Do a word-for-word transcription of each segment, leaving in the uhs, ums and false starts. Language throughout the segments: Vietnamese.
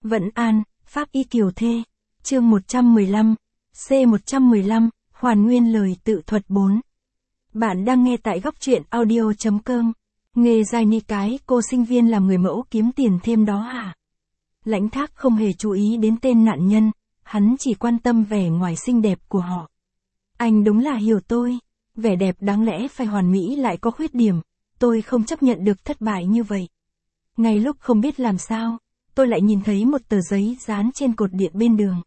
Vẫn An, Pháp Y Kiều Thê. Chương một trăm mười lăm, C một trăm mười lăm, Hoàn nguyên lời tự thuật bốn. Bạn đang nghe tại góc truyện audio chấm com. Nghề dài ni cái cô sinh viên làm người mẫu kiếm tiền thêm đó hả? Lãnh Thác không hề chú ý đến tên nạn nhân, hắn chỉ quan tâm vẻ ngoài xinh đẹp của họ. Anh đúng là hiểu tôi, vẻ đẹp đáng lẽ phải hoàn mỹ lại có khuyết điểm, tôi không chấp nhận được thất bại như vậy. Ngay lúc không biết làm sao, tôi lại nhìn thấy một tờ giấy dán trên cột điện bên đường.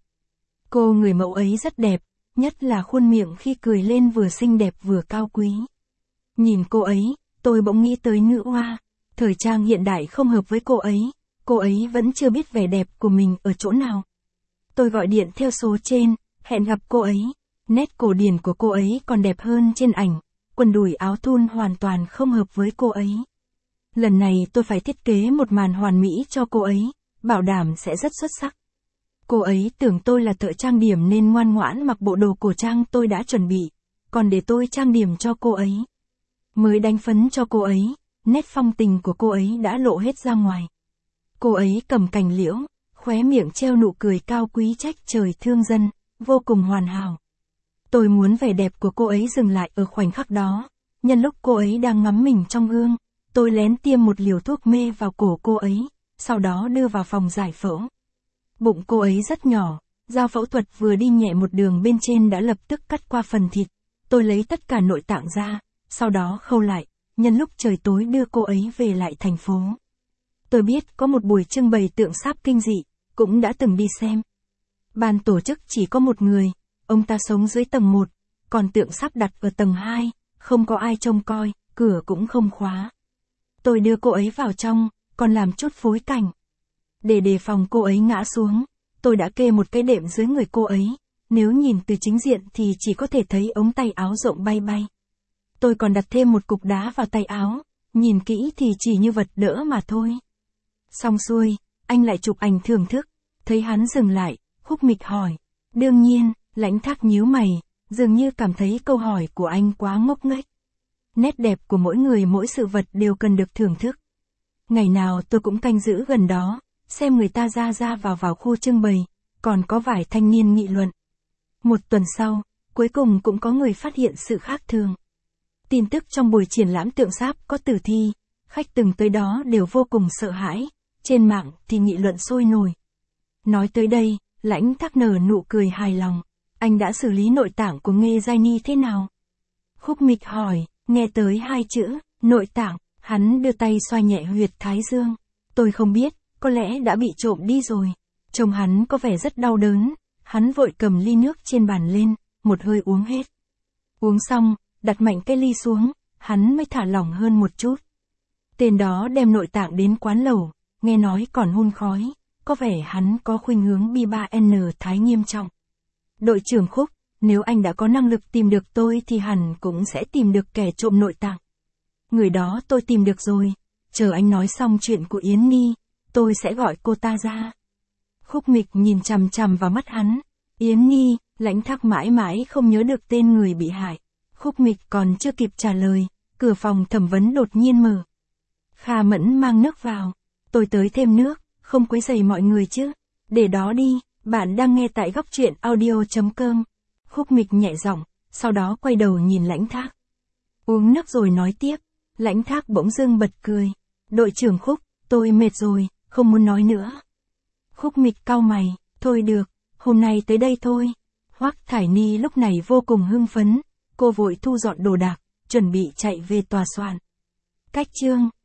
Cô người mẫu ấy rất đẹp, nhất là khuôn miệng khi cười lên vừa xinh đẹp vừa cao quý. Nhìn cô ấy, tôi bỗng nghĩ tới nữ hoa, thời trang hiện đại không hợp với cô ấy, cô ấy vẫn chưa biết vẻ đẹp của mình ở chỗ nào. Tôi gọi điện theo số trên, hẹn gặp cô ấy, nét cổ điển của cô ấy còn đẹp hơn trên ảnh, quần đùi áo thun hoàn toàn không hợp với cô ấy. Lần này tôi phải thiết kế một màn hoàn mỹ cho cô ấy, bảo đảm sẽ rất xuất sắc. Cô ấy tưởng tôi là thợ trang điểm nên ngoan ngoãn mặc bộ đồ cổ trang tôi đã chuẩn bị, còn để tôi trang điểm cho cô ấy. Mới đánh phấn cho cô ấy, nét phong tình của cô ấy đã lộ hết ra ngoài. Cô ấy cầm cành liễu, khóe miệng treo nụ cười cao quý trách trời thương dân, vô cùng hoàn hảo. Tôi muốn vẻ đẹp của cô ấy dừng lại ở khoảnh khắc đó. Nhân lúc cô ấy đang ngắm mình trong gương, tôi lén tiêm một liều thuốc mê vào cổ cô ấy, sau đó đưa vào phòng giải phẫu. Bụng cô ấy rất nhỏ, dao phẫu thuật vừa đi nhẹ một đường bên trên đã lập tức cắt qua phần thịt. Tôi lấy tất cả nội tạng ra, sau đó khâu lại, nhân lúc trời tối đưa cô ấy về lại thành phố. Tôi biết có một buổi trưng bày tượng sáp kinh dị, cũng đã từng đi xem. Ban tổ chức chỉ có một người, ông ta sống dưới tầng một, còn tượng sáp đặt ở tầng hai, không có ai trông coi, cửa cũng không khóa. Tôi đưa cô ấy vào trong, còn làm chút phối cảnh. Để đề phòng cô ấy ngã xuống, tôi đã kê một cái đệm dưới người cô ấy, nếu nhìn từ chính diện thì chỉ có thể thấy ống tay áo rộng bay bay. Tôi còn đặt thêm một cục đá vào tay áo, nhìn kỹ thì chỉ như vật đỡ mà thôi. Xong xuôi, anh lại chụp ảnh thưởng thức, thấy hắn dừng lại, Khúc Mịch hỏi. Đương nhiên, Lãnh Thác nhíu mày, dường như cảm thấy câu hỏi của anh quá ngốc nghếch. Nét đẹp của mỗi người mỗi sự vật đều cần được thưởng thức. Ngày nào tôi cũng canh giữ gần đó, xem người ta ra ra vào vào khu trưng bày, còn có vài thanh niên nghị luận. Một tuần sau, cuối cùng cũng có người phát hiện sự khác thường. Tin tức trong buổi triển lãm tượng sáp có tử thi, khách từng tới đó đều vô cùng sợ hãi, trên mạng thì nghị luận sôi nổi. Nói tới đây, Lãnh Thác nở nụ cười hài lòng. Anh đã xử lý nội tạng của Nghê Giai Ni thế nào? Khúc Mịch hỏi, nghe tới hai chữ, nội tạng, hắn đưa tay xoa nhẹ huyệt thái dương. Tôi không biết, có lẽ đã bị trộm đi rồi. Trông hắn có vẻ rất đau đớn, hắn vội cầm ly nước trên bàn lên, một hơi uống hết. Uống xong, đặt mạnh cái ly xuống, hắn mới thả lỏng hơn một chút. Tên đó đem nội tạng đến quán lẩu, nghe nói còn hun khói, có vẻ hắn có khuynh hướng bi ba N thái nghiêm trọng. Đội trưởng Khúc, nếu anh đã có năng lực tìm được tôi thì hẳn cũng sẽ tìm được kẻ trộm nội tạng. Người đó tôi tìm được rồi, chờ anh nói xong chuyện của Yến Nhi, tôi sẽ gọi cô ta ra. Khúc Mịch nhìn chằm chằm vào mắt hắn. Yến Nhi, Lãnh Thác mãi mãi không nhớ được tên người bị hại. Khúc Mịch còn chưa kịp trả lời, cửa phòng thẩm vấn đột nhiên mở. Kha Mẫn mang nước vào. Tôi tới thêm nước, không quấy rầy mọi người chứ. Để đó đi, bạn đang nghe tại góc truyện audio chấm com. Khúc Mịch nhẹ giọng, sau đó quay đầu nhìn Lãnh Thác. Uống nước rồi nói tiếp. Lãnh Thác bỗng dưng bật cười. Đội trưởng Khúc, tôi mệt rồi, không muốn nói nữa. Khúc Mịch cau mày, thôi được, hôm nay tới đây thôi. Hoắc Thải Ni lúc này vô cùng hưng phấn, cô vội thu dọn đồ đạc, chuẩn bị chạy về tòa soạn. Cách chương